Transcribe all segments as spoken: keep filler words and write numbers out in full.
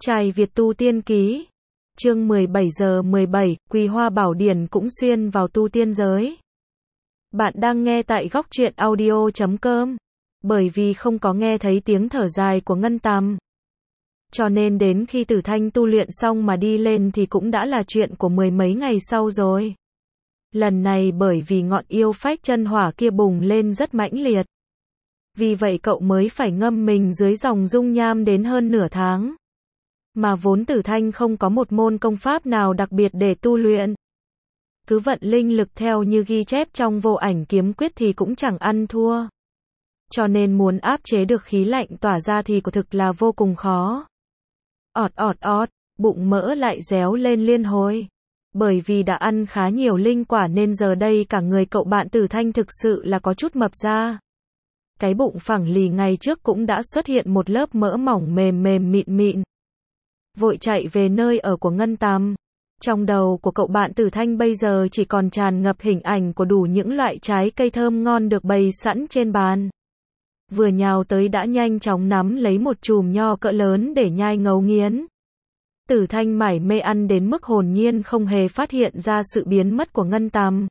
Trai Việt tu tiên ký. Chương mười bảy giờ mười bảy, Quỳ Hoa Bảo Điển cũng xuyên vào tu tiên giới. Bạn đang nghe tại góc truyện audio chấm com. Bởi vì không có nghe thấy tiếng thở dài của Ngân Tầm, cho nên đến khi Tử Thanh tu luyện xong mà đi lên thì cũng đã là chuyện của mười mấy ngày sau rồi. Lần này bởi vì ngọn yêu phách chân hỏa kia bùng lên rất mãnh liệt, vì vậy cậu mới phải ngâm mình dưới dòng dung nham đến hơn nửa tháng. Mà vốn Tử Thanh không có một môn công pháp nào đặc biệt để tu luyện. Cứ vận linh lực theo như ghi chép trong Vô Ảnh Kiếm Quyết thì cũng chẳng ăn thua. Cho nên muốn áp chế được khí lạnh tỏa ra thì quả thực là vô cùng khó. Ọt ọt ọt, bụng mỡ lại réo lên liên hồi. Bởi vì đã ăn khá nhiều linh quả nên giờ đây cả người cậu bạn Tử Thanh thực sự là có chút mập ra. Cái bụng phẳng lì ngày trước cũng đã xuất hiện một lớp mỡ mỏng mềm mềm mịn mịn. Vội chạy về nơi ở của Ngân Tầm. Trong đầu của cậu bạn Tử Thanh bây giờ chỉ còn tràn ngập hình ảnh của đủ những loại trái cây thơm ngon được bày sẵn trên bàn. Vừa nhào tới đã nhanh chóng nắm lấy một chùm nho cỡ lớn để nhai ngấu nghiến. Tử Thanh mải mê ăn đến mức hồn nhiên không hề phát hiện ra sự biến mất của Ngân Tầm.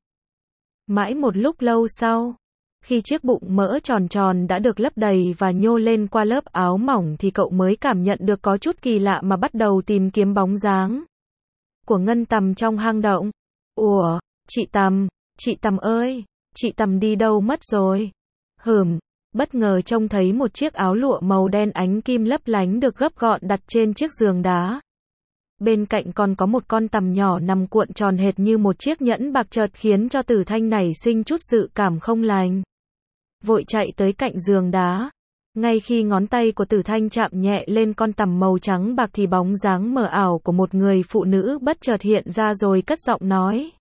Mãi một lúc lâu sau, khi chiếc bụng mỡ tròn tròn đã được lấp đầy và nhô lên qua lớp áo mỏng thì cậu mới cảm nhận được có chút kỳ lạ mà bắt đầu tìm kiếm bóng dáng của Ngân Tầm trong hang động. Ủa, chị Tầm, chị Tầm ơi, chị Tầm đi đâu mất rồi? Hừm, bất ngờ trông thấy một chiếc áo lụa màu đen ánh kim lấp lánh được gấp gọn đặt trên chiếc giường đá. Bên cạnh còn có một con tằm nhỏ nằm cuộn tròn hệt như một chiếc nhẫn bạc, chợt khiến cho Tử Thanh nảy sinh chút dự cảm không lành. Vội chạy tới cạnh giường đá. Ngay khi ngón tay của Tử Thanh chạm nhẹ lên con tằm màu trắng bạc thì bóng dáng mờ ảo của một người phụ nữ bất chợt hiện ra rồi cất giọng nói.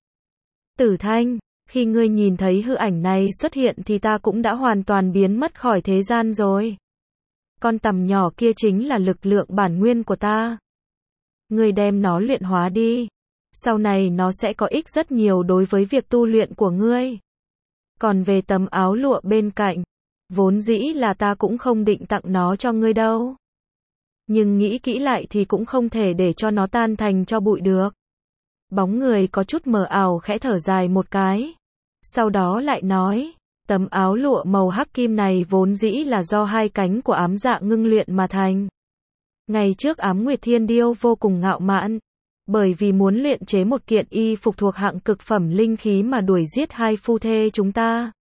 Tử Thanh, khi ngươi nhìn thấy hư ảnh này xuất hiện thì ta cũng đã hoàn toàn biến mất khỏi thế gian rồi. Con tằm nhỏ kia chính là lực lượng bản nguyên của ta. Ngươi đem nó luyện hóa đi. Sau này nó sẽ có ích rất nhiều đối với việc tu luyện của ngươi. Còn về tấm áo lụa bên cạnh, vốn dĩ là ta cũng không định tặng nó cho ngươi đâu. Nhưng nghĩ kỹ lại thì cũng không thể để cho nó tan thành tro bụi được. Bóng người có chút mờ ảo khẽ thở dài một cái. Sau đó lại nói, tấm áo lụa màu hắc kim này vốn dĩ là do hai cánh của ám dạ ngưng luyện mà thành. Ngày trước Ám Nguyệt Thiên Điêu vô cùng ngạo mạn, bởi vì muốn luyện chế một kiện y phục thuộc hạng cực phẩm linh khí mà đuổi giết hai phu thê chúng ta.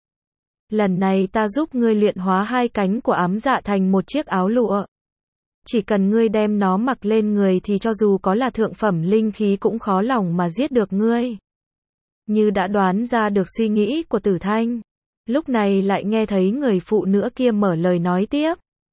Lần này ta giúp ngươi luyện hóa hai cánh của ám dạ thành một chiếc áo lụa. Chỉ cần ngươi đem nó mặc lên người thì cho dù có là thượng phẩm linh khí cũng khó lòng mà giết được ngươi. Như đã đoán ra được suy nghĩ của Tử Thanh, lúc này lại nghe thấy người phụ nữ kia mở lời nói tiếp.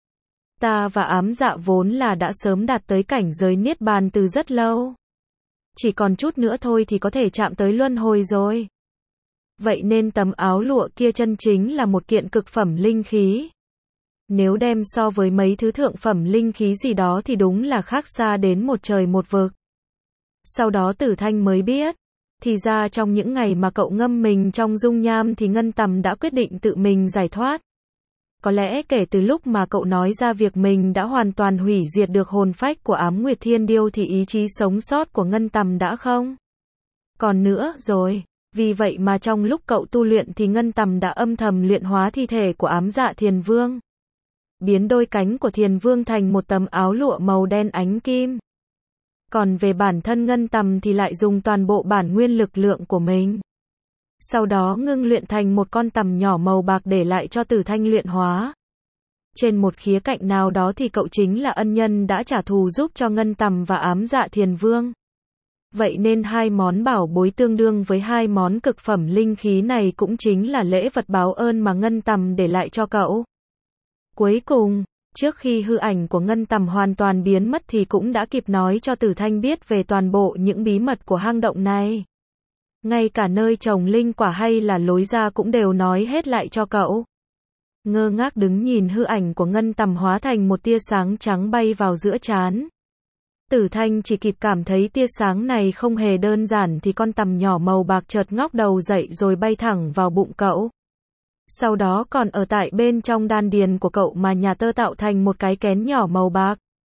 Ta và ám dạ vốn là đã sớm đạt tới cảnh giới niết bàn từ rất lâu. Chỉ còn chút nữa thôi thì có thể chạm tới luân hồi rồi. Vậy nên tấm áo lụa kia chân chính là một kiện cực phẩm linh khí. Nếu đem so với mấy thứ thượng phẩm linh khí gì đó thì đúng là khác xa đến một trời một vực. Sau đó Tử Thanh mới biết, thì ra trong những ngày mà cậu ngâm mình trong dung nham thì Ngân Tầm đã quyết định tự mình giải thoát. Có lẽ kể từ lúc mà cậu nói ra việc mình đã hoàn toàn hủy diệt được hồn phách của Ám Nguyệt Thiên Điêu thì ý chí sống sót của Ngân Tầm đã không còn nữa rồi. Vì vậy mà trong lúc cậu tu luyện thì Ngân Tầm đã âm thầm luyện hóa thi thể của ám dạ Thiền Vương. Biến đôi cánh của Thiền Vương thành một tấm áo lụa màu đen ánh kim. Còn về bản thân Ngân Tầm thì lại dùng toàn bộ bản nguyên lực lượng của mình. Sau đó ngưng luyện thành một con tằm nhỏ màu bạc để lại cho Tử Thanh luyện hóa. Trên một khía cạnh nào đó thì cậu chính là ân nhân đã trả thù giúp cho Ngân Tầm và ám dạ Thiền Vương. Vậy nên hai món bảo bối tương đương với hai món cực phẩm linh khí này cũng chính là lễ vật báo ơn mà Ngân Tầm để lại cho cậu. Cuối cùng, trước khi hư ảnh của Ngân Tầm hoàn toàn biến mất thì cũng đã kịp nói cho Tử Thanh biết về toàn bộ những bí mật của hang động này. Ngay cả nơi trồng linh quả hay là lối ra cũng đều nói hết lại cho cậu. Ngơ ngác đứng nhìn hư ảnh của Ngân Tầm hóa thành một tia sáng trắng bay vào giữa trán. Tử Thanh chỉ kịp cảm thấy tia sáng này không hề đơn giản thì con tằm nhỏ màu bạc chợt ngóc đầu dậy rồi bay thẳng vào bụng cậu. Sau đó còn ở tại bên trong đan điền của cậu mà nhà tơ tạo thành một cái kén nhỏ màu bạc.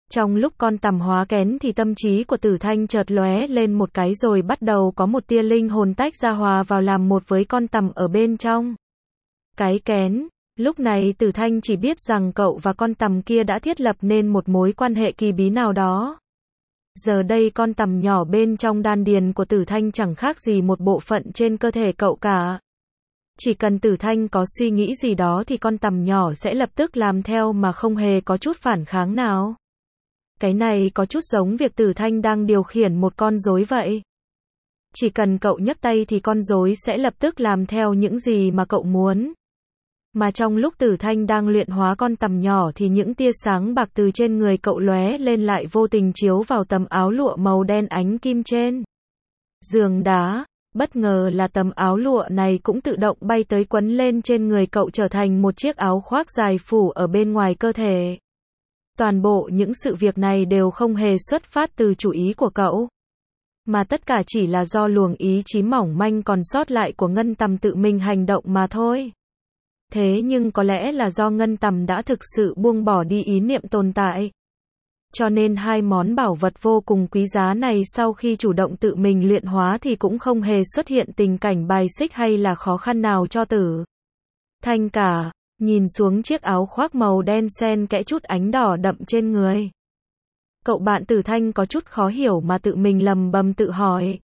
Trong lúc con tằm hóa kén thì tâm trí của Tử Thanh chợt lóe lên một cái rồi bắt đầu có một tia linh hồn tách ra hòa vào làm một với con tằm ở bên trong cái kén. Lúc này Tử Thanh chỉ biết rằng cậu và con tằm kia đã thiết lập nên một mối quan hệ kỳ bí nào đó. Giờ đây con tằm nhỏ bên trong đan điền của Tử Thanh chẳng khác gì một bộ phận trên cơ thể cậu cả. Chỉ cần Tử Thanh có suy nghĩ gì đó thì con tằm nhỏ sẽ lập tức làm theo mà không hề có chút phản kháng nào. Cái này có chút giống việc Tử Thanh đang điều khiển một con rối vậy. Chỉ cần cậu nhấc tay thì con rối sẽ lập tức làm theo những gì mà cậu muốn. Mà trong lúc Tử Thanh đang luyện hóa con tằm nhỏ thì những tia sáng bạc từ trên người cậu lóe lên lại vô tình chiếu vào tấm áo lụa màu đen ánh kim trên giường đá. Bất ngờ là tấm áo lụa này cũng tự động bay tới quấn lên trên người cậu trở thành một chiếc áo khoác dài phủ ở bên ngoài cơ thể. Toàn bộ những sự việc này đều không hề xuất phát từ chủ ý của cậu, mà tất cả chỉ là do luồng ý chí mỏng manh còn sót lại của Ngân Tầm tự mình hành động mà thôi. Thế nhưng có lẽ là do Ngân Tầm đã thực sự buông bỏ đi ý niệm tồn tại. Cho nên hai món bảo vật vô cùng quý giá này sau khi chủ động tự mình luyện hóa thì cũng không hề xuất hiện tình cảnh bài xích hay là khó khăn nào cho Tử Thanh cả. Nhìn xuống chiếc áo khoác màu đen xen kẽ chút ánh đỏ đậm trên người, cậu bạn Tử Thanh có chút khó hiểu mà tự mình lầm bầm tự hỏi.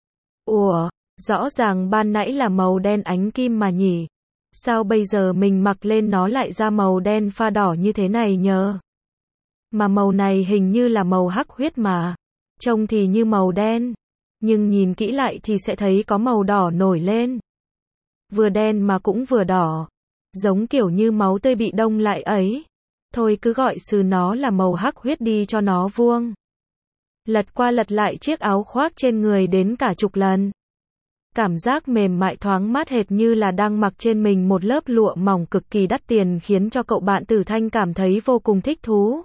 Ủa, rõ ràng ban nãy là màu đen ánh kim mà nhỉ? Sao bây giờ mình mặc lên nó lại ra màu đen pha đỏ như thế này nhờ? Mà màu này hình như là màu hắc huyết mà. Trông thì như màu đen, nhưng nhìn kỹ lại thì sẽ thấy có màu đỏ nổi lên. Vừa đen mà cũng vừa đỏ. Giống kiểu như máu tươi bị đông lại ấy. Thôi cứ gọi sư nó là màu hắc huyết đi cho nó vuông. Lật qua lật lại chiếc áo khoác trên người đến cả chục lần. Cảm giác mềm mại thoáng mát hệt như là đang mặc trên mình một lớp lụa mỏng cực kỳ đắt tiền khiến cho cậu bạn Tử Thanh cảm thấy vô cùng thích thú.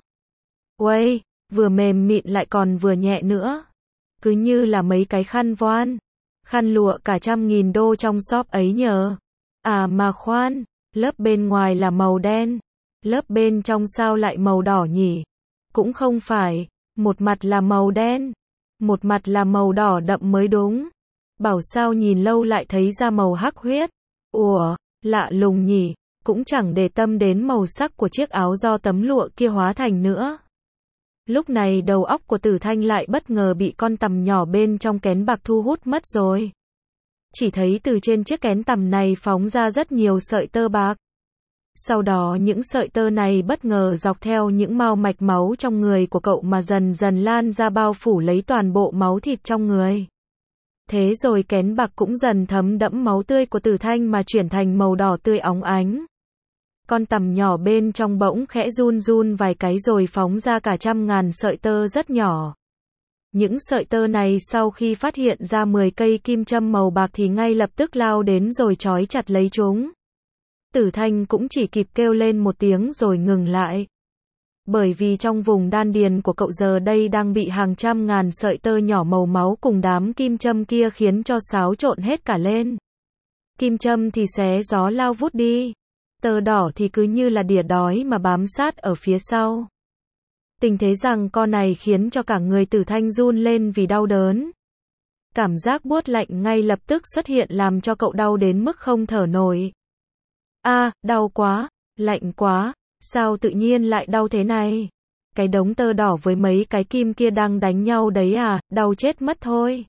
Uầy, vừa mềm mịn lại còn vừa nhẹ nữa. Cứ như là mấy cái khăn voan, khăn lụa cả trăm nghìn đô trong shop ấy nhờ. À mà khoan, lớp bên ngoài là màu đen, lớp bên trong sao lại màu đỏ nhỉ? Cũng không phải, một mặt là màu đen, một mặt là màu đỏ đậm mới đúng. Bảo sao nhìn lâu lại thấy ra màu hắc huyết. Ủa, lạ lùng nhỉ, cũng chẳng để tâm đến màu sắc của chiếc áo do tấm lụa kia hóa thành nữa. Lúc này đầu óc của Tử Thanh lại bất ngờ bị con tằm nhỏ bên trong kén bạc thu hút mất rồi. Chỉ thấy từ trên chiếc kén tằm này phóng ra rất nhiều sợi tơ bạc. Sau đó những sợi tơ này bất ngờ dọc theo những mao mạch máu trong người của cậu mà dần dần lan ra bao phủ lấy toàn bộ máu thịt trong người. Thế rồi kén bạc cũng dần thấm đẫm máu tươi của Tử Thanh mà chuyển thành màu đỏ tươi óng ánh. Con tằm nhỏ bên trong bỗng khẽ run run vài cái rồi phóng ra cả trăm ngàn sợi tơ rất nhỏ. Những sợi tơ này sau khi phát hiện ra mười cây kim châm màu bạc thì ngay lập tức lao đến rồi trói chặt lấy chúng. Tử Thanh cũng chỉ kịp kêu lên một tiếng rồi ngừng lại. Bởi vì trong vùng đan điền của cậu giờ đây đang bị hàng trăm ngàn sợi tơ nhỏ màu máu cùng đám kim châm kia khiến cho xáo trộn hết cả lên. Kim châm thì xé gió lao vút đi. Tơ đỏ thì cứ như là đỉa đói mà bám sát ở phía sau. Tình thế rằng co này khiến cho cả người Tử Thanh run lên vì đau đớn. Cảm giác buốt lạnh ngay lập tức xuất hiện làm cho cậu đau đến mức không thở nổi. A, à, đau quá, lạnh quá, sao tự nhiên lại đau thế này? Cái đống tơ đỏ với mấy cái kim kia đang đánh nhau đấy à, đau chết mất thôi.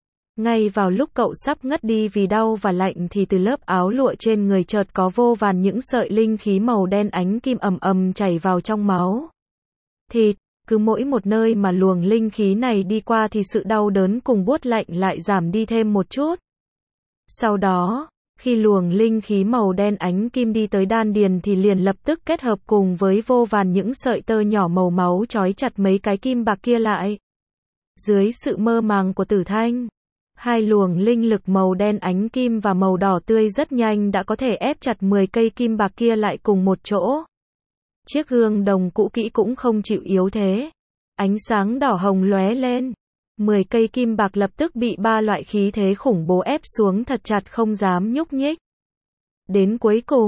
Ngay vào lúc cậu sắp ngất đi vì đau và lạnh thì từ lớp áo lụa trên người chợt có vô vàn những sợi linh khí màu đen ánh kim ầm ầm chảy vào trong máu. Thịt, cứ mỗi một nơi mà luồng linh khí này đi qua thì sự đau đớn cùng buốt lạnh lại giảm đi thêm một chút. Sau đó, khi luồng linh khí màu đen ánh kim đi tới đan điền thì liền lập tức kết hợp cùng với vô vàn những sợi tơ nhỏ màu máu trói chặt mấy cái kim bạc kia lại. Dưới sự mơ màng của Tử Thanh, hai luồng linh lực màu đen ánh kim và màu đỏ tươi rất nhanh đã có thể ép chặt mười cây kim bạc kia lại cùng một chỗ. Chiếc gương đồng cũ kỹ cũng không chịu yếu thế. Ánh sáng đỏ hồng lóe lên. mười cây kim bạc lập tức bị ba loại khí thế khủng bố ép xuống thật chặt không dám nhúc nhích. Đến cuối cùng,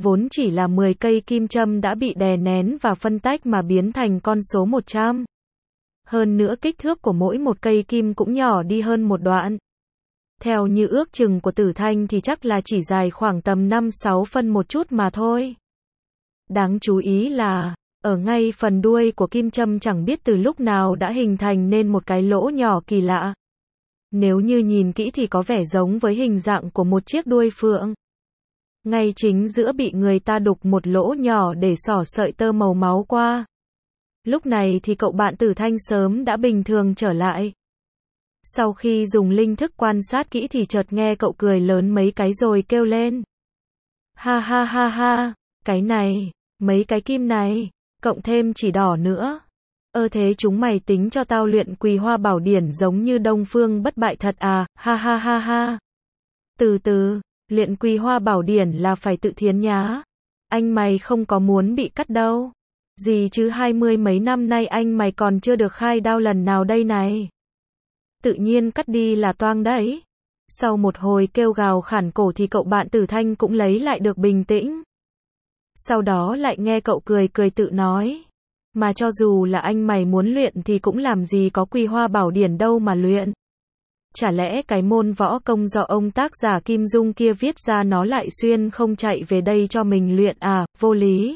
Vốn chỉ là mười cây kim châm đã bị đè nén và phân tách mà biến thành con số một trăm. Hơn nữa kích thước của mỗi một cây kim cũng nhỏ đi hơn một đoạn. Theo như ước chừng của Tử Thanh thì chắc là chỉ dài khoảng tầm năm sáu phân một chút mà thôi. Đáng chú ý là, ở ngay phần đuôi của kim châm chẳng biết từ lúc nào đã hình thành nên một cái lỗ nhỏ kỳ lạ. Nếu như nhìn kỹ thì có vẻ giống với hình dạng của một chiếc đuôi phượng. Ngay chính giữa bị người ta đục một lỗ nhỏ để xỏ sợi tơ màu máu qua. Lúc này thì cậu bạn Tử Thanh sớm đã bình thường trở lại. Sau khi dùng linh thức quan sát kỹ thì chợt nghe cậu cười lớn mấy cái rồi kêu lên. Ha ha ha ha, cái này, mấy cái kim này, cộng thêm chỉ đỏ nữa. Ơ thế chúng mày tính cho tao luyện Quỳ Hoa Bảo Điển giống như Đông Phương Bất Bại thật à, ha ha ha ha. Từ từ, luyện Quỳ Hoa Bảo Điển là phải tự thiến nhá. Anh mày không có muốn bị cắt đâu. Gì chứ hai mươi mấy năm nay anh mày còn chưa được khai đao lần nào đây này. Tự nhiên cắt đi là toang đấy. Sau một hồi kêu gào khản cổ thì cậu bạn Tử Thanh cũng lấy lại được bình tĩnh. Sau đó lại nghe cậu cười cười tự nói. Mà cho dù là anh mày muốn luyện thì cũng làm gì có Quỳ Hoa Bảo Điển đâu mà luyện. Chả lẽ cái môn võ công do ông tác giả Kim Dung kia viết ra nó lại xuyên không chạy về đây cho mình luyện à, vô lý.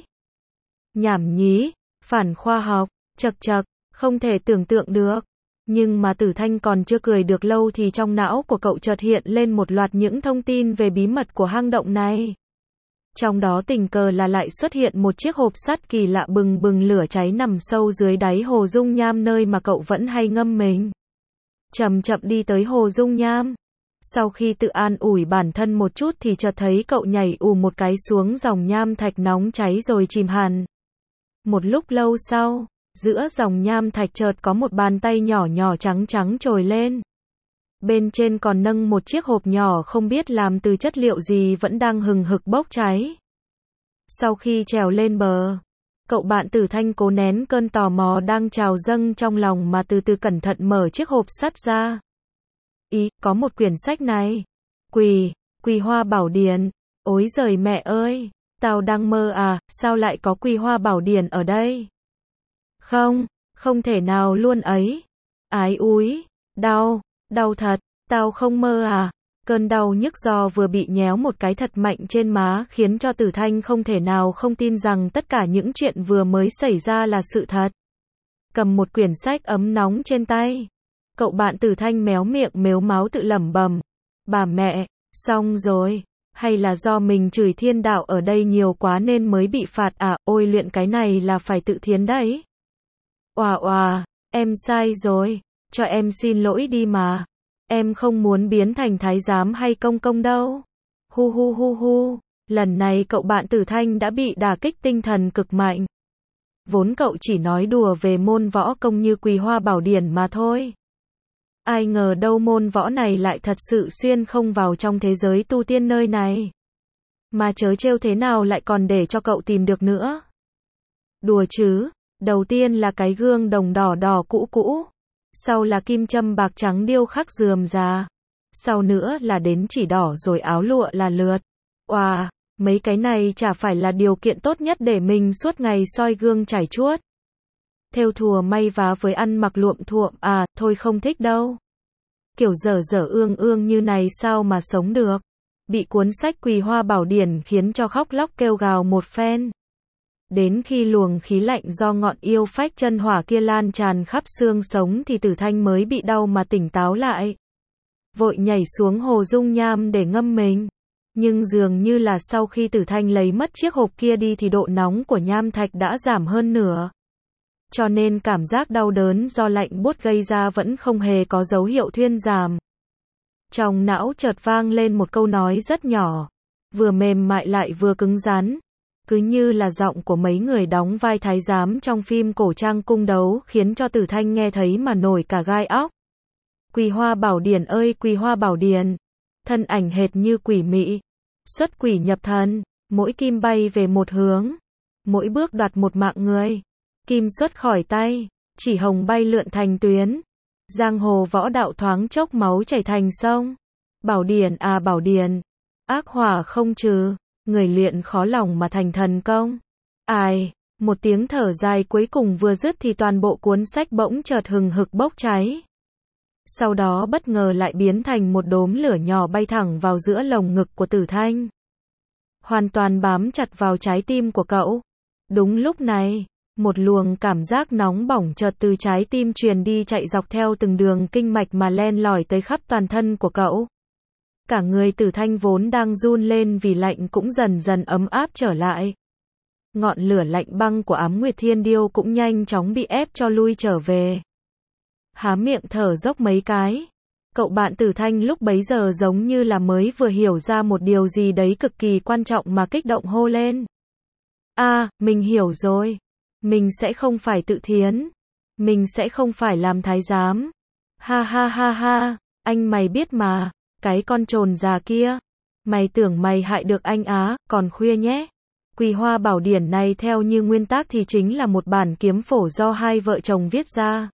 Nhảm nhí, phản khoa học, chật chật, không thể tưởng tượng được. Nhưng mà Tử Thanh còn chưa cười được lâu thì trong não của cậu chợt hiện lên một loạt những thông tin về bí mật của hang động này. Trong đó tình cờ là lại xuất hiện một chiếc hộp sắt kỳ lạ bừng bừng lửa cháy nằm sâu dưới đáy hồ dung nham nơi mà cậu vẫn hay ngâm mình. Chậm chậm đi tới hồ dung nham. Sau khi tự an ủi bản thân một chút thì chợt thấy cậu nhảy ù một cái xuống dòng nham thạch nóng cháy rồi chìm hẳn. Một lúc lâu sau, giữa dòng nham thạch chợt có một bàn tay nhỏ nhỏ trắng trắng trồi lên. Bên trên còn nâng một chiếc hộp nhỏ không biết làm từ chất liệu gì vẫn đang hừng hực bốc cháy. Sau khi trèo lên bờ, cậu bạn Tử Thanh cố nén cơn tò mò đang trào dâng trong lòng mà từ từ cẩn thận mở chiếc hộp sắt ra. Ý, có một quyển sách này. Quỳ, Quỳ Hoa Bảo Điển. Ối giời mẹ ơi, tao đang mơ à, sao lại có Quỳ Hoa Bảo Điển ở đây? Không, không thể nào luôn ấy. Ái úi, đau, đau thật, tao không mơ à. Cơn đau nhức do vừa bị nhéo một cái thật mạnh trên má khiến cho Tử Thanh không thể nào không tin rằng tất cả những chuyện vừa mới xảy ra là sự thật. Cầm một quyển sách ấm nóng trên tay, cậu bạn Tử Thanh méo miệng mếu máo tự lẩm bẩm. Bà mẹ, xong rồi, hay là do mình chửi thiên đạo ở đây nhiều quá nên mới bị phạt à, ôi luyện cái này là phải tự thiến đấy. Oà oà, em sai rồi, cho em xin lỗi đi mà. Em không muốn biến thành thái giám hay công công đâu. Hu hu hu hu, lần này cậu bạn Tử Thanh đã bị đả kích tinh thần cực mạnh. Vốn cậu chỉ nói đùa về môn võ công như Quỳ Hoa Bảo Điển mà thôi. Ai ngờ đâu môn võ này lại thật sự xuyên không vào trong thế giới tu tiên nơi này. Mà chớ trêu thế nào lại còn để cho cậu tìm được nữa. Đùa chứ, đầu tiên là cái gương đồng đỏ đỏ cũ cũ. Sau là kim châm bạc trắng điêu khắc rườm rà. Sau nữa là đến chỉ đỏ rồi áo lụa là lượt. Oà, mấy cái này chả phải là điều kiện tốt nhất để mình suốt ngày soi gương trải chuốt. Thêu thùa may vá với ăn mặc luộm thuộm à, thôi không thích đâu. Kiểu dở dở ương ương như này sao mà sống được. Bị cuốn sách Quỳ Hoa Bảo Điển khiến cho khóc lóc kêu gào một phen. Đến khi luồng khí lạnh do ngọn yêu phách chân hỏa kia lan tràn khắp xương sống thì Tử Thanh mới bị đau mà tỉnh táo lại. Vội nhảy xuống hồ dung nham để ngâm mình. Nhưng dường như là sau khi Tử Thanh lấy mất chiếc hộp kia đi thì độ nóng của nham thạch đã giảm hơn nửa. Cho nên cảm giác đau đớn do lạnh buốt gây ra vẫn không hề có dấu hiệu thuyên giảm. Trong não chợt vang lên một câu nói rất nhỏ, vừa mềm mại lại vừa cứng rắn. Cứ như là giọng của mấy người đóng vai thái giám trong phim cổ trang cung đấu khiến cho Tử Thanh nghe thấy mà nổi cả gai óc. Quỳ Hoa Bảo Điển ơi Quỳ Hoa Bảo Điển, thân ảnh hệt như quỷ mị, xuất quỷ nhập thần, mỗi kim bay về một hướng, mỗi bước đoạt một mạng người, kim xuất khỏi tay, chỉ hồng bay lượn thành tuyến, giang hồ võ đạo thoáng chốc máu chảy thành sông. Bảo Điển à Bảo Điển, ác hỏa không trừ, Người luyện khó lòng mà thành thần công. Ai, một tiếng thở dài cuối cùng vừa dứt thì toàn bộ cuốn sách bỗng chợt hừng hực bốc cháy. Sau đó bất ngờ lại biến thành một đốm lửa nhỏ bay thẳng vào giữa lồng ngực của Tử Thanh. Hoàn toàn bám chặt vào trái tim của cậu. Đúng lúc này, một luồng cảm giác nóng bỏng chợt từ trái tim truyền đi chạy dọc theo từng đường kinh mạch mà len lỏi tới khắp toàn thân của cậu. Cả người Tử Thanh vốn đang run lên vì lạnh cũng dần dần ấm áp trở lại. Ngọn lửa lạnh băng của Ám Nguyệt Thiên Điêu cũng nhanh chóng bị ép cho lui trở về. Há miệng thở dốc mấy cái. Cậu bạn Tử Thanh lúc bấy giờ giống như là mới vừa hiểu ra một điều gì đấy cực kỳ quan trọng mà kích động hô lên. À, mình hiểu rồi. Mình sẽ không phải tự thiến. Mình sẽ không phải làm thái giám. Ha ha ha ha, anh mày biết mà, cái con trồn già kia. Mày tưởng mày hại được anh á, còn khuya nhé. Quỳ Hoa Bảo Điển này theo như nguyên tác thì chính là một bản kiếm phổ do hai vợ chồng viết ra.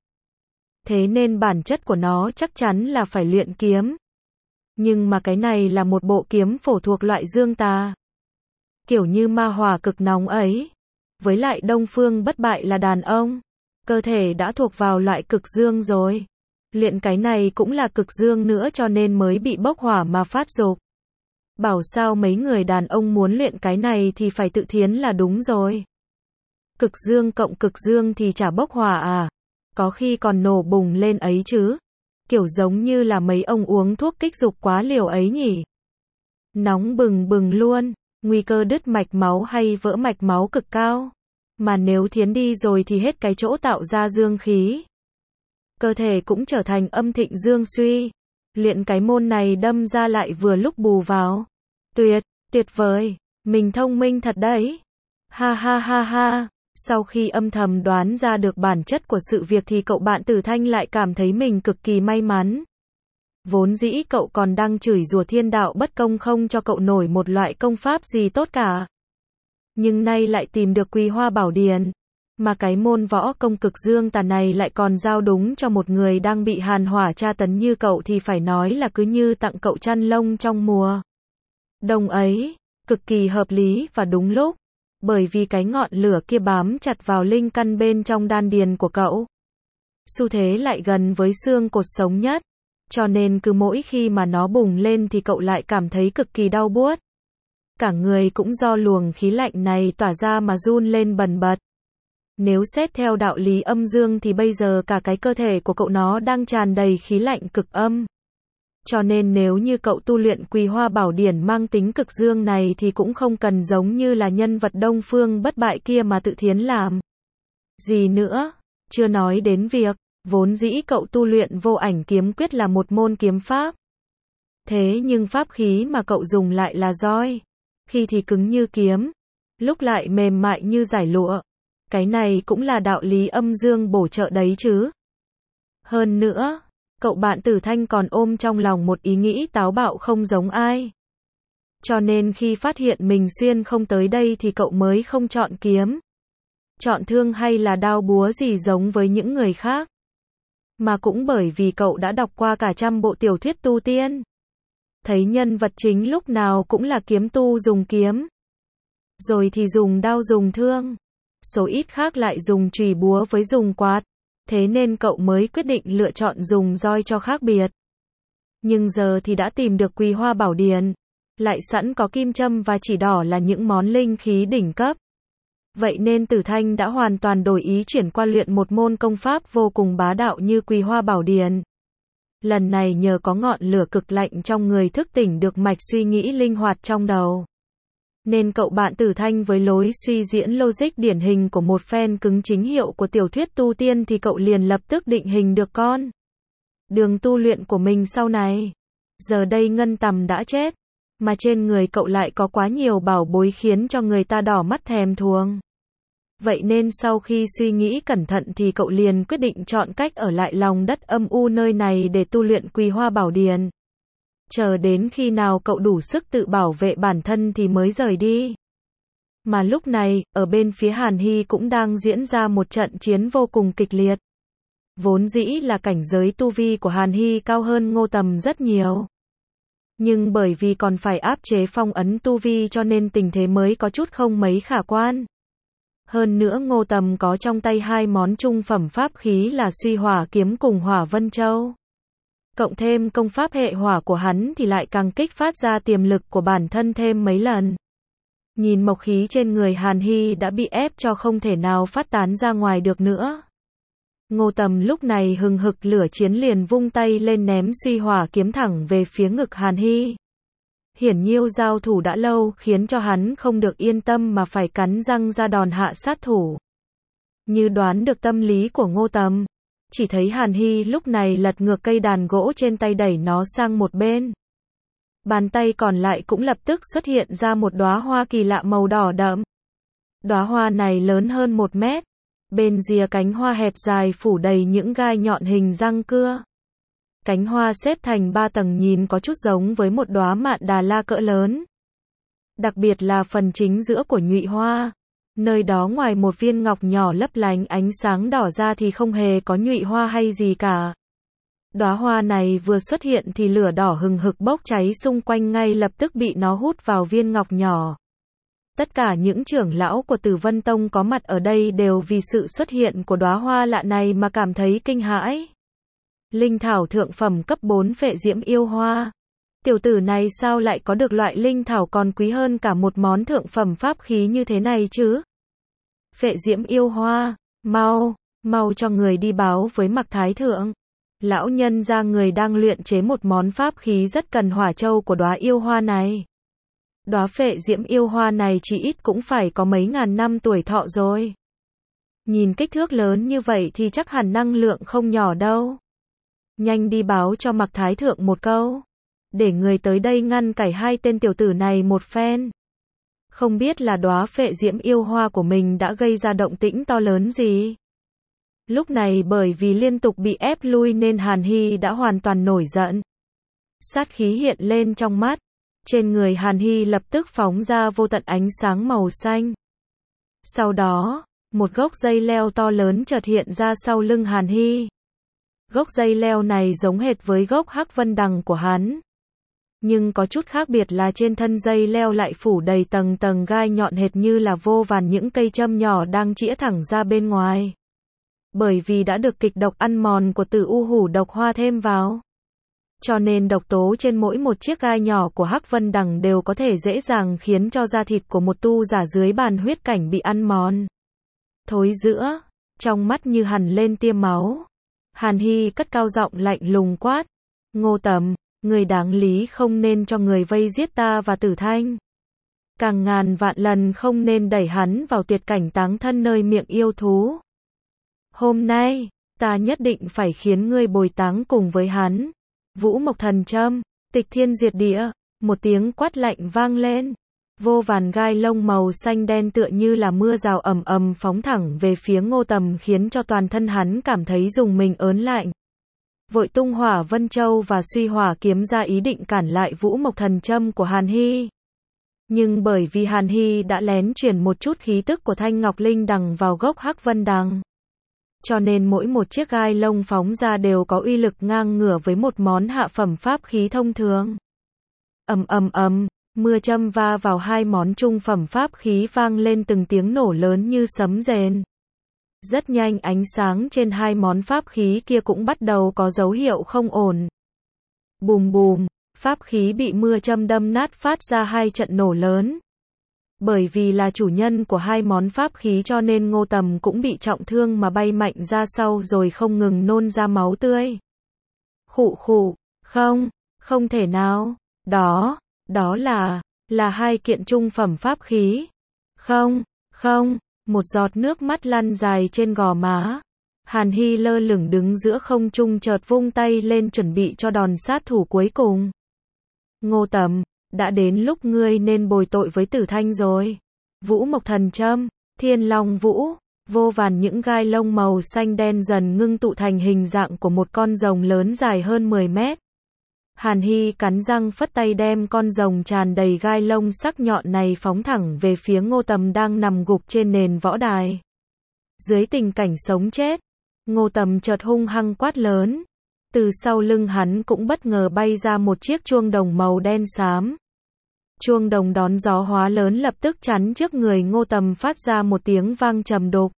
Thế nên bản chất của nó chắc chắn là phải luyện kiếm. Nhưng mà cái này là một bộ kiếm phổ thuộc loại dương tà. Kiểu như ma hỏa cực nóng ấy. Với lại Đông Phương Bất Bại là đàn ông. Cơ thể đã thuộc vào loại cực dương rồi. Luyện cái này cũng là cực dương nữa cho nên mới bị bốc hỏa mà phát dục. Bảo sao mấy người đàn ông muốn luyện cái này thì phải tự thiến là đúng rồi. Cực dương cộng cực dương thì chả bốc hỏa à? Có khi còn nổ bùng lên ấy chứ. Kiểu giống như là mấy ông uống thuốc kích dục quá liều ấy nhỉ. Nóng bừng bừng luôn, nguy cơ đứt mạch máu hay vỡ mạch máu cực cao. Mà nếu thiến đi rồi thì hết cái chỗ tạo ra dương khí. Cơ thể cũng trở thành âm thịnh dương suy. Luyện cái môn này đâm ra lại vừa lúc bù vào. Tuyệt, tuyệt vời, mình thông minh thật đấy. Ha ha ha ha. Sau khi âm thầm đoán ra được bản chất của sự việc thì cậu bạn Tử Thanh lại cảm thấy mình cực kỳ may mắn. Vốn dĩ cậu còn đang chửi rủa thiên đạo bất công không cho cậu nổi một loại công pháp gì tốt cả. Nhưng nay lại tìm được Quỳ Hoa Bảo Điển. Mà cái môn võ công cực dương tà này lại còn giao đúng cho một người đang bị hàn hỏa tra tấn như cậu thì phải nói là cứ như tặng cậu chăn lông trong mùa đông ấy, cực kỳ hợp lý và đúng lúc. Bởi vì cái ngọn lửa kia bám chặt vào linh căn bên trong đan điền của cậu. Xu thế lại gần với xương cột sống nhất. Cho nên cứ mỗi khi mà nó bùng lên thì cậu lại cảm thấy cực kỳ đau buốt. Cả người cũng do luồng khí lạnh này tỏa ra mà run lên bần bật. Nếu xét theo đạo lý âm dương thì bây giờ cả cái cơ thể của cậu nó đang tràn đầy khí lạnh cực âm. Cho nên nếu như cậu tu luyện Quỳ Hoa Bảo Điển mang tính cực dương này thì cũng không cần giống như là nhân vật Đông Phương Bất Bại kia mà tự thiến làm. Gì nữa, chưa nói đến việc, vốn dĩ cậu tu luyện Vô Ảnh Kiếm Quyết là một môn kiếm pháp. Thế nhưng pháp khí mà cậu dùng lại là roi. Khi thì cứng như kiếm, lúc lại mềm mại như giải lụa. Cái này cũng là đạo lý âm dương bổ trợ đấy chứ. Hơn nữa, cậu bạn Tử Thanh còn ôm trong lòng một ý nghĩ táo bạo không giống ai. Cho nên khi phát hiện mình xuyên không tới đây thì cậu mới không chọn kiếm. Chọn thương hay là đao búa gì giống với những người khác. Mà cũng bởi vì cậu đã đọc qua cả trăm bộ tiểu thuyết tu tiên. Thấy nhân vật chính lúc nào cũng là kiếm tu dùng kiếm. Rồi thì dùng đao dùng thương. Số ít khác lại dùng chùy búa với dùng quạt. Thế nên cậu mới quyết định lựa chọn dùng roi cho khác biệt. Nhưng giờ thì đã tìm được Quỳ Hoa Bảo Điển. Lại sẵn có kim châm và chỉ đỏ là những món linh khí đỉnh cấp. Vậy nên Tử Thanh đã hoàn toàn đổi ý chuyển qua luyện một môn công pháp vô cùng bá đạo như Quỳ Hoa Bảo Điển. Lần này nhờ có ngọn lửa cực lạnh trong người thức tỉnh được mạch suy nghĩ linh hoạt trong đầu. Nên cậu bạn Tử Thanh với lối suy diễn logic điển hình của một fan cứng chính hiệu của tiểu thuyết tu tiên thì cậu liền lập tức định hình được con đường tu luyện của mình sau này. Giờ đây Ngân Tầm đã chết, mà trên người cậu lại có quá nhiều bảo bối khiến cho người ta đỏ mắt thèm thuồng. Vậy nên sau khi suy nghĩ cẩn thận thì cậu liền quyết định chọn cách ở lại lòng đất âm u nơi này để tu luyện Quỳ Hoa Bảo Điển. Chờ đến khi nào cậu đủ sức tự bảo vệ bản thân thì mới rời đi. Mà lúc này, ở bên phía Hàn Hy cũng đang diễn ra một trận chiến vô cùng kịch liệt. Vốn dĩ là cảnh giới tu vi của Hàn Hy cao hơn Ngô Tầm rất nhiều. Nhưng bởi vì còn phải áp chế phong ấn tu vi cho nên tình thế mới có chút không mấy khả quan. Hơn nữa Ngô Tầm có trong tay hai món trung phẩm pháp khí là Suy Hỏa Kiếm cùng Hỏa Vân Châu. Cộng thêm công pháp hệ hỏa của hắn thì lại càng kích phát ra tiềm lực của bản thân thêm mấy lần. Nhìn mộc khí trên người Hàn Hy đã bị ép cho không thể nào phát tán ra ngoài được nữa. Ngô Tầm lúc này hừng hực lửa chiến liền vung tay lên ném Suy Hỏa Kiếm thẳng về phía ngực Hàn Hy. Hiển nhiêu giao thủ đã lâu khiến cho hắn không được yên tâm mà phải cắn răng ra đòn hạ sát thủ. Như đoán được tâm lý của Ngô Tầm, chỉ thấy Hàn Hy lúc này lật ngược cây đàn gỗ trên tay đẩy nó sang một bên. Bàn tay còn lại cũng lập tức xuất hiện ra một đóa hoa kỳ lạ màu đỏ đậm. Đóa hoa này lớn hơn một mét. Bên rìa cánh hoa hẹp dài phủ đầy những gai nhọn hình răng cưa. Cánh hoa xếp thành ba tầng nhìn có chút giống với một đóa mạn đà la cỡ lớn. Đặc biệt là phần chính giữa của nhụy hoa. Nơi đó ngoài một viên ngọc nhỏ lấp lánh ánh sáng đỏ ra thì không hề có nhụy hoa hay gì cả. Đóa hoa này vừa xuất hiện thì lửa đỏ hừng hực bốc cháy xung quanh ngay lập tức bị nó hút vào viên ngọc nhỏ. Tất cả những trưởng lão của Tử Vân Tông có mặt ở đây đều vì sự xuất hiện của đóa hoa lạ này mà cảm thấy kinh hãi. Linh thảo thượng phẩm cấp bốn Phệ Diễm Yêu Hoa. Tiểu tử này sao lại có được loại linh thảo còn quý hơn cả một món thượng phẩm pháp khí như thế này chứ? Phệ Diễm Yêu Hoa, mau, mau cho người đi báo với Mạc Thái Thượng. Lão nhân ra người đang luyện chế một món pháp khí rất cần hỏa châu của đóa yêu hoa này. Đóa Phệ Diễm Yêu Hoa này chỉ ít cũng phải có mấy ngàn năm tuổi thọ rồi. Nhìn kích thước lớn như vậy thì chắc hẳn năng lượng không nhỏ đâu. Nhanh đi báo cho Mạc Thái Thượng một câu. Để người tới đây ngăn cản hai tên tiểu tử này một phen. Không biết là đóa Phệ Diễm Yêu Hoa của mình đã gây ra động tĩnh to lớn gì. Lúc này bởi vì liên tục bị ép lui nên Hàn Hy đã hoàn toàn nổi giận. Sát khí hiện lên trong mắt. Trên người Hàn Hy lập tức phóng ra vô tận ánh sáng màu xanh. Sau đó, một gốc dây leo to lớn chợt hiện ra sau lưng Hàn Hy. Gốc dây leo này giống hệt với gốc Hắc Vân Đằng của hắn. Nhưng có chút khác biệt là trên thân dây leo lại phủ đầy tầng tầng gai nhọn hệt như là vô vàn những cây châm nhỏ đang chĩa thẳng ra bên ngoài. Bởi vì đã được kịch độc ăn mòn của Tử U Hủ độc hoa thêm vào. Cho nên độc tố trên mỗi một chiếc gai nhỏ của Hắc Vân Đằng đều có thể dễ dàng khiến cho da thịt của một tu giả dưới bàn huyết cảnh bị ăn mòn. Thối giữa, trong mắt như hằn lên tia máu. Hàn Hy cất cao giọng lạnh lùng quát. Ngô Tầm, người đáng lý không nên cho người vây giết ta và Tử Thanh. Càng ngàn vạn lần không nên đẩy hắn vào tuyệt cảnh táng thân nơi miệng yêu thú. Hôm nay, ta nhất định phải khiến ngươi bồi táng cùng với hắn. Vũ Mộc Thần Châm, Tịch Thiên Diệt Địa, một tiếng quát lạnh vang lên. Vô vàn gai lông màu xanh đen tựa như là mưa rào ầm ầm phóng thẳng về phía Ngô Tầm khiến cho toàn thân hắn cảm thấy rùng mình ớn lạnh. Vội tung Hỏa Vân Châu và Suy Hỏa Kiếm ra ý định cản lại Vũ Mộc Thần Châm của Hàn Hy. Nhưng bởi vì Hàn Hy đã lén chuyển một chút khí tức của Thanh Ngọc Linh Đằng vào gốc Hắc Vân Đằng. Cho nên mỗi một chiếc gai lông phóng ra đều có uy lực ngang ngửa với một món hạ phẩm pháp khí thông thường. Ầm ầm ầm, mưa châm va vào hai món trung phẩm pháp khí vang lên từng tiếng nổ lớn như sấm rền. Rất nhanh ánh sáng trên hai món pháp khí kia cũng bắt đầu có dấu hiệu không ổn. Bùm bùm, pháp khí bị mưa châm đâm nát phát ra hai trận nổ lớn. Bởi vì là chủ nhân của hai món pháp khí cho nên Ngô Tầm cũng bị trọng thương mà bay mạnh ra sau rồi không ngừng nôn ra máu tươi. Khụ khụ, không, không thể nào, đó, đó là, là hai kiện trung phẩm pháp khí. Không, không, một giọt nước mắt lăn dài trên gò má. Hàn Hy lơ lửng đứng giữa không trung chợt vung tay lên chuẩn bị cho đòn sát thủ cuối cùng. Ngô Tầm, đã đến lúc ngươi nên bồi tội với Tử Thanh rồi. Vũ Mộc Thần Châm, Thiên Long Vũ, vô vàn những gai lông màu xanh đen dần ngưng tụ thành hình dạng của một con rồng lớn dài hơn mười mét. Hàn Hy cắn răng phất tay đem con rồng tràn đầy gai lông sắc nhọn này phóng thẳng về phía Ngô Tầm đang nằm gục trên nền võ đài. Dưới tình cảnh sống chết, Ngô Tầm chợt hung hăng quát lớn. Từ sau lưng hắn cũng bất ngờ bay ra một chiếc chuông đồng màu đen xám. Chuông đồng đón gió hóa lớn lập tức chắn trước người Ngô Tầm phát ra một tiếng vang trầm đục.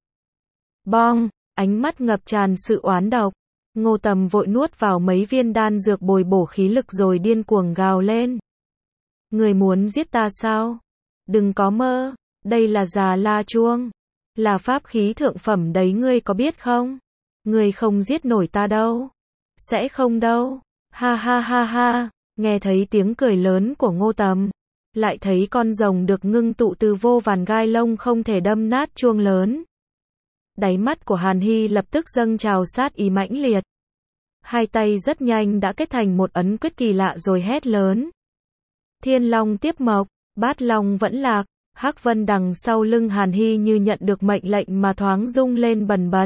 Bong, ánh mắt ngập tràn sự oán độc. Ngô Tầm vội nuốt vào mấy viên đan dược bồi bổ khí lực rồi điên cuồng gào lên. Người muốn giết ta sao? Đừng có mơ, đây là Già La Chuông. Là pháp khí thượng phẩm đấy ngươi có biết không? Ngươi không giết nổi ta đâu. Sẽ không đâu. Ha ha ha ha. Nghe thấy tiếng cười lớn của Ngô Tầm. Lại thấy con rồng được ngưng tụ từ vô vàn gai lông không thể đâm nát chuông lớn. Đáy mắt của Hàn Hy lập tức dâng trào sát ý mãnh liệt. Hai tay rất nhanh đã kết thành một ấn quyết kỳ lạ rồi hét lớn. Thiên Long tiếp mộc, Bát Long vẫn lạc. Hắc Vân đằng sau lưng Hàn Hy như nhận được mệnh lệnh mà thoáng rung lên bần bật.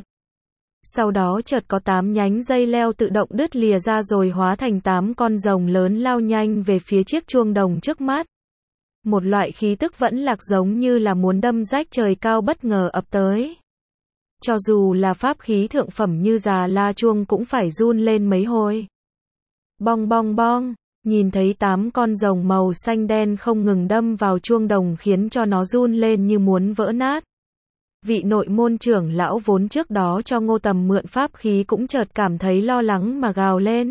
Sau đó chợt có tám nhánh dây leo tự động đứt lìa ra rồi hóa thành tám con rồng lớn lao nhanh về phía chiếc chuông đồng trước mắt. Một loại khí tức vẫn lạc giống như là muốn đâm rách trời cao bất ngờ ập tới. Cho dù là pháp khí thượng phẩm như Già La Chuông cũng phải run lên mấy hồi. Bong bong bong, nhìn thấy tám con rồng màu xanh đen không ngừng đâm vào chuông đồng khiến cho nó run lên như muốn vỡ nát. Vị nội môn trưởng lão vốn trước đó cho Ngô Tầm mượn pháp khí cũng chợt cảm thấy lo lắng mà gào lên.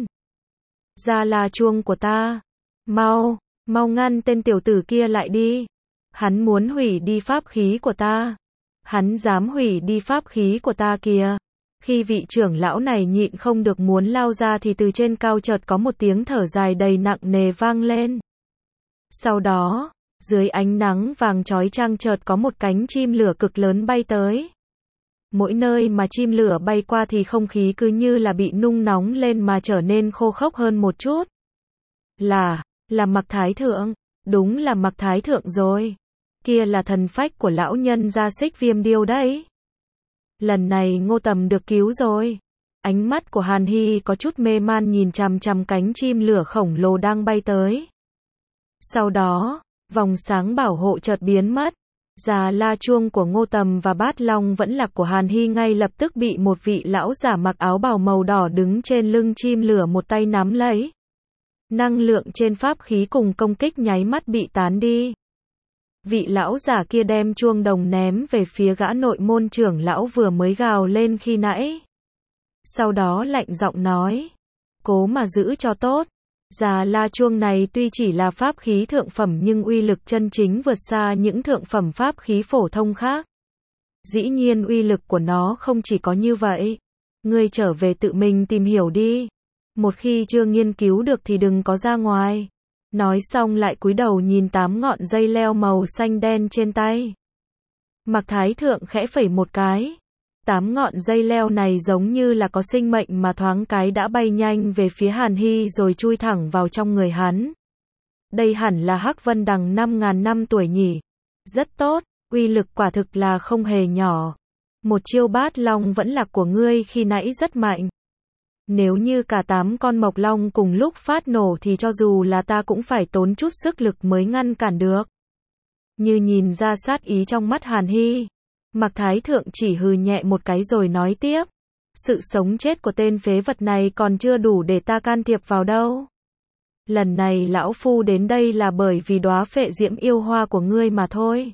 Già La Chuông của ta, mau, mau ngăn tên tiểu tử kia lại đi. Hắn muốn hủy đi pháp khí của ta. Hắn dám hủy đi pháp khí của ta kìa. Khi vị trưởng lão này nhịn không được muốn lao ra thì từ trên cao chợt có một tiếng thở dài đầy nặng nề vang lên. Sau đó, dưới ánh nắng vàng chói chang chợt có một cánh chim lửa cực lớn bay tới. Mỗi nơi mà chim lửa bay qua thì không khí cứ như là bị nung nóng lên mà trở nên khô khốc hơn một chút. Là, là Mạc Thái Thượng, đúng là Mạc Thái Thượng rồi. Kia là thần phách của lão nhân gia Xích Viêm Điêu đấy. Lần này Ngô Tầm được cứu rồi. Ánh mắt của Hàn Hy có chút mê man nhìn chằm chằm cánh chim lửa khổng lồ đang bay tới. Sau đó, vòng sáng bảo hộ chợt biến mất. Già La Chuông của Ngô Tầm và Bát Long vẫn lạc của Hàn Hy ngay lập tức bị một vị lão giả mặc áo bào màu đỏ đứng trên lưng chim lửa một tay nắm lấy. Năng lượng trên pháp khí cùng công kích nháy mắt bị tán đi. Vị lão giả kia đem chuông đồng ném về phía gã nội môn trưởng lão vừa mới gào lên khi nãy. Sau đó lạnh giọng nói. Cố mà giữ cho tốt. Già La Chuông này tuy chỉ là pháp khí thượng phẩm nhưng uy lực chân chính vượt xa những thượng phẩm pháp khí phổ thông khác. Dĩ nhiên uy lực của nó không chỉ có như vậy. Ngươi trở về tự mình tìm hiểu đi. Một khi chưa nghiên cứu được thì đừng có ra ngoài. Nói xong lại cúi đầu nhìn tám ngọn dây leo màu xanh đen trên tay. Mạc Thái Thượng khẽ phẩy một cái. Tám ngọn dây leo này giống như là có sinh mệnh mà thoáng cái đã bay nhanh về phía Hàn Hy rồi chui thẳng vào trong người hắn. Đây hẳn là Hắc Vân đằng năm ngàn năm tuổi nhỉ. Rất tốt, uy lực quả thực là không hề nhỏ. Một chiêu Bát Long vẫn lạc của ngươi khi nãy rất mạnh. Nếu như cả tám con mộc long cùng lúc phát nổ thì cho dù là ta cũng phải tốn chút sức lực mới ngăn cản được. Như nhìn ra sát ý trong mắt Hàn Hy. Mạc Thái Thượng chỉ hừ nhẹ một cái rồi nói tiếp. Sự sống chết của tên phế vật này còn chưa đủ để ta can thiệp vào đâu. Lần này lão phu đến đây là bởi vì đóa phệ diễm yêu hoa của ngươi mà thôi.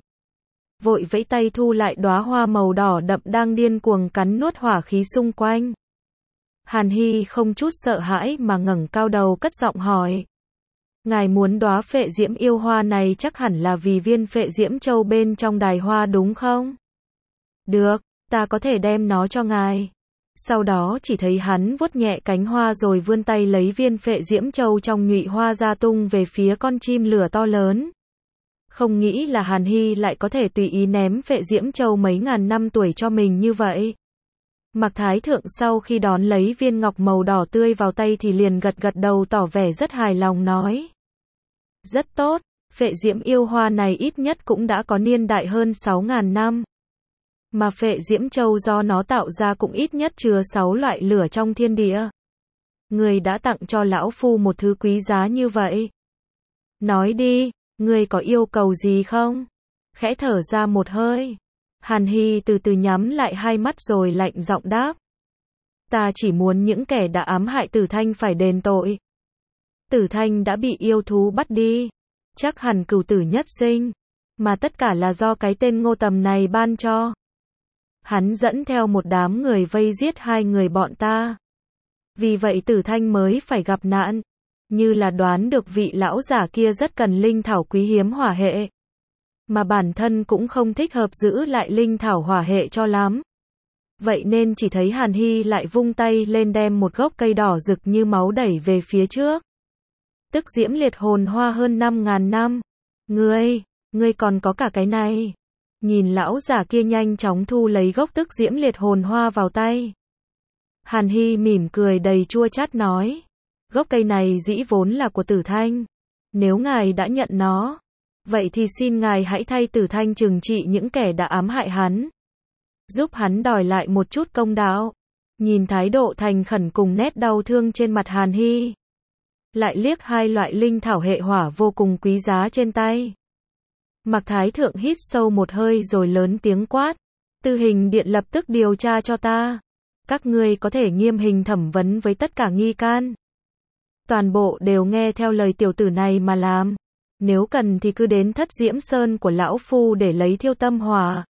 Vội vẫy tay thu lại đóa hoa màu đỏ đậm đang điên cuồng cắn nuốt hỏa khí xung quanh. Hàn Hy không chút sợ hãi mà ngẩng cao đầu cất giọng hỏi. Ngài muốn đóa phệ diễm yêu hoa này chắc hẳn là vì viên phệ diễm châu bên trong đài hoa đúng không? Được, ta có thể đem nó cho ngài. Sau đó chỉ thấy hắn vuốt nhẹ cánh hoa rồi vươn tay lấy viên phệ diễm châu trong nhụy hoa ra tung về phía con chim lửa to lớn. Không nghĩ là Hàn Hy lại có thể tùy ý ném phệ diễm châu mấy ngàn năm tuổi cho mình như vậy. Mạc Thái Thượng sau khi đón lấy viên ngọc màu đỏ tươi vào tay thì liền gật gật đầu tỏ vẻ rất hài lòng nói. Rất tốt, phệ diễm yêu hoa này ít nhất cũng đã có niên đại hơn sáu ngàn năm. Mà phệ diễm châu do nó tạo ra cũng ít nhất chứa sáu loại lửa trong thiên địa. Người đã tặng cho lão phu một thứ quý giá như vậy. Nói đi, người có yêu cầu gì không? Khẽ thở ra một hơi. Hàn Hy từ từ nhắm lại hai mắt rồi lạnh giọng đáp. Ta chỉ muốn những kẻ đã ám hại Tử Thanh phải đền tội. Tử Thanh đã bị yêu thú bắt đi. Chắc hẳn cửu tử nhất sinh. Mà tất cả là do cái tên Ngô Tầm này ban cho. Hắn dẫn theo một đám người vây giết hai người bọn ta. Vì vậy Tử Thanh mới phải gặp nạn. Như là đoán được vị lão giả kia rất cần linh thảo quý hiếm hỏa hệ. Mà bản thân cũng không thích hợp giữ lại linh thảo hỏa hệ cho lắm. Vậy nên chỉ thấy Hàn Hy lại vung tay lên đem một gốc cây đỏ rực như máu đẩy về phía trước. Tức diễm liệt hồn hoa hơn năm ngàn năm. Ngươi, ngươi còn có cả cái này. Nhìn lão giả kia nhanh chóng thu lấy gốc tức diễm liệt hồn hoa vào tay. Hàn Hy mỉm cười đầy chua chát nói. Gốc cây này dĩ vốn là của Tử Thanh. Nếu ngài đã nhận nó, vậy thì xin ngài hãy thay Tử Thanh trừng trị những kẻ đã ám hại hắn. Giúp hắn đòi lại một chút công đạo. Nhìn thái độ thành khẩn cùng nét đau thương trên mặt Hàn Hy. Lại liếc hai loại linh thảo hệ hỏa vô cùng quý giá trên tay. Mạc Thái Thượng hít sâu một hơi rồi lớn tiếng quát. Tư hình điện lập tức điều tra cho ta. Các ngươi có thể nghiêm hình thẩm vấn với tất cả nghi can. Toàn bộ đều nghe theo lời tiểu tử này mà làm. Nếu cần thì cứ đến Thất Diễm Sơn của lão phu để lấy thiêu tâm hỏa.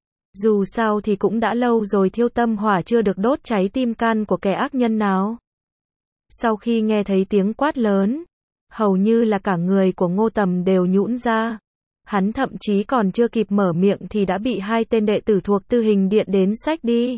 Dù sao thì cũng đã lâu rồi thiêu tâm hỏa chưa được đốt cháy tim can của kẻ ác nhân nào. Sau khi nghe thấy tiếng quát lớn, hầu như là cả người của Ngô Tầm đều nhũn ra. Hắn thậm chí còn chưa kịp mở miệng thì đã bị hai tên đệ tử thuộc Tư Hình Điện đến xách đi.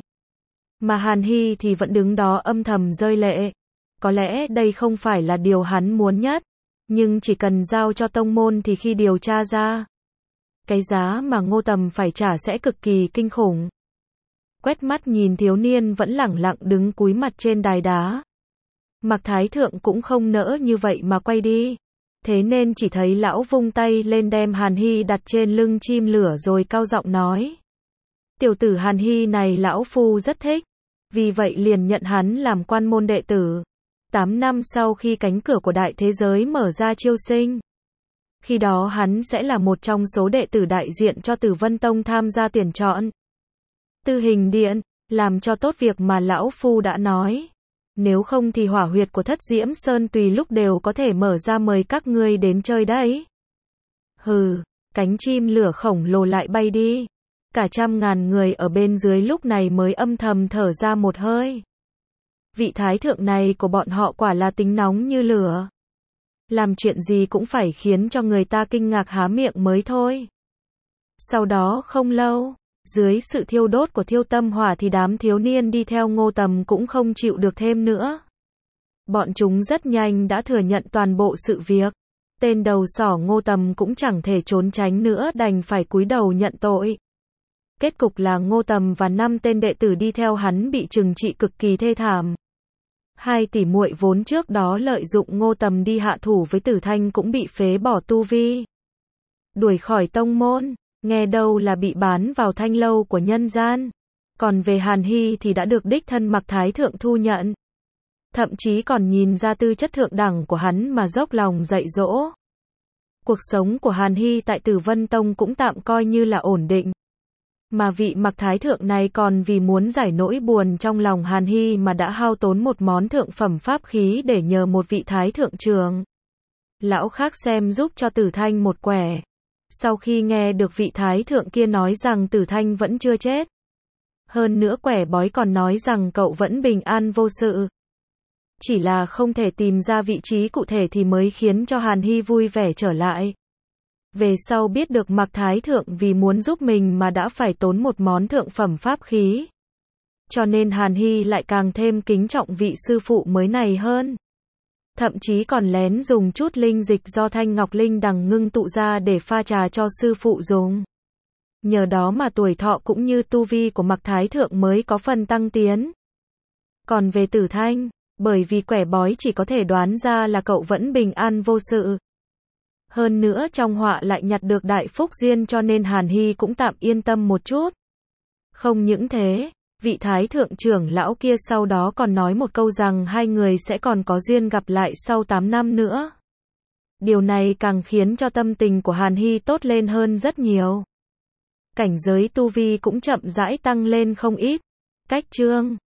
Mà Hàn Hy thì vẫn đứng đó âm thầm rơi lệ. Có lẽ đây không phải là điều hắn muốn nhất, nhưng chỉ cần giao cho tông môn thì khi điều tra ra, cái giá mà Ngô Tầm phải trả sẽ cực kỳ kinh khủng. Quét mắt nhìn thiếu niên vẫn lẳng lặng đứng cúi mặt trên đài đá. Mạc Thái Thượng cũng không nỡ như vậy mà quay đi. Thế nên chỉ thấy lão vung tay lên đem Hàn Hy đặt trên lưng chim lửa rồi cao giọng nói. Tiểu tử Hàn Hy này lão phu rất thích. Vì vậy liền nhận hắn làm quan môn đệ tử. Tám năm sau khi cánh cửa của đại thế giới mở ra chiêu sinh. Khi đó hắn sẽ là một trong số đệ tử đại diện cho Tử Vân Tông tham gia tuyển chọn. Tư Hình Điện, làm cho tốt việc mà lão phu đã nói. Nếu không thì hỏa huyệt của Thất Diễm Sơn tùy lúc đều có thể mở ra mời các ngươi đến chơi đấy. Hừ, cánh chim lửa khổng lồ lại bay đi. Cả trăm ngàn người ở bên dưới lúc này mới âm thầm thở ra một hơi. Vị thái thượng này của bọn họ quả là tính nóng như lửa. Làm chuyện gì cũng phải khiến cho người ta kinh ngạc há miệng mới thôi. Sau đó không lâu, dưới sự thiêu đốt của thiêu tâm hỏa thì đám thiếu niên đi theo Ngô Tầm cũng không chịu được thêm nữa. Bọn chúng rất nhanh đã thừa nhận toàn bộ sự việc. Tên đầu sỏ Ngô Tầm cũng chẳng thể trốn tránh nữa đành phải cúi đầu nhận tội. Kết cục là Ngô Tầm và năm tên đệ tử đi theo hắn bị trừng trị cực kỳ thê thảm. Hai tỷ muội vốn trước đó lợi dụng Ngô Tầm đi hạ thủ với Tử Thanh cũng bị phế bỏ tu vi. Đuổi khỏi tông môn, nghe đâu là bị bán vào thanh lâu của nhân gian. Còn về Hàn Hy thì đã được đích thân Mạc Thái Thượng thu nhận. Thậm chí còn nhìn ra tư chất thượng đẳng của hắn mà dốc lòng dạy dỗ. Cuộc sống của Hàn Hy tại Tử Vân Tông cũng tạm coi như là ổn định. Mà vị Mạc Thái Thượng này còn vì muốn giải nỗi buồn trong lòng Hàn Hy mà đã hao tốn một món thượng phẩm pháp khí để nhờ một vị Thái Thượng trưởng lão khác xem giúp cho Tử Thanh một quẻ. Sau khi nghe được vị Thái Thượng kia nói rằng Tử Thanh vẫn chưa chết. Hơn nữa quẻ bói còn nói rằng cậu vẫn bình an vô sự. Chỉ là không thể tìm ra vị trí cụ thể thì mới khiến cho Hàn Hy vui vẻ trở lại. Về sau biết được Mạc Thái Thượng vì muốn giúp mình mà đã phải tốn một món thượng phẩm pháp khí. Cho nên Hàn Hy lại càng thêm kính trọng vị sư phụ mới này hơn. Thậm chí còn lén dùng chút linh dịch do Thanh Ngọc Linh Đằng ngưng tụ ra để pha trà cho sư phụ dùng. Nhờ đó mà tuổi thọ cũng như tu vi của Mạc Thái Thượng mới có phần tăng tiến. Còn về Tử Thanh, bởi vì quẻ bói chỉ có thể đoán ra là cậu vẫn bình an vô sự. Hơn nữa trong họa lại nhặt được đại phúc duyên cho nên Hàn Hy cũng tạm yên tâm một chút. Không những thế, vị Thái Thượng trưởng lão kia sau đó còn nói một câu rằng hai người sẽ còn có duyên gặp lại sau tám năm nữa. Điều này càng khiến cho tâm tình của Hàn Hy tốt lên hơn rất nhiều. Cảnh giới tu vi cũng chậm rãi tăng lên không ít. Cách chương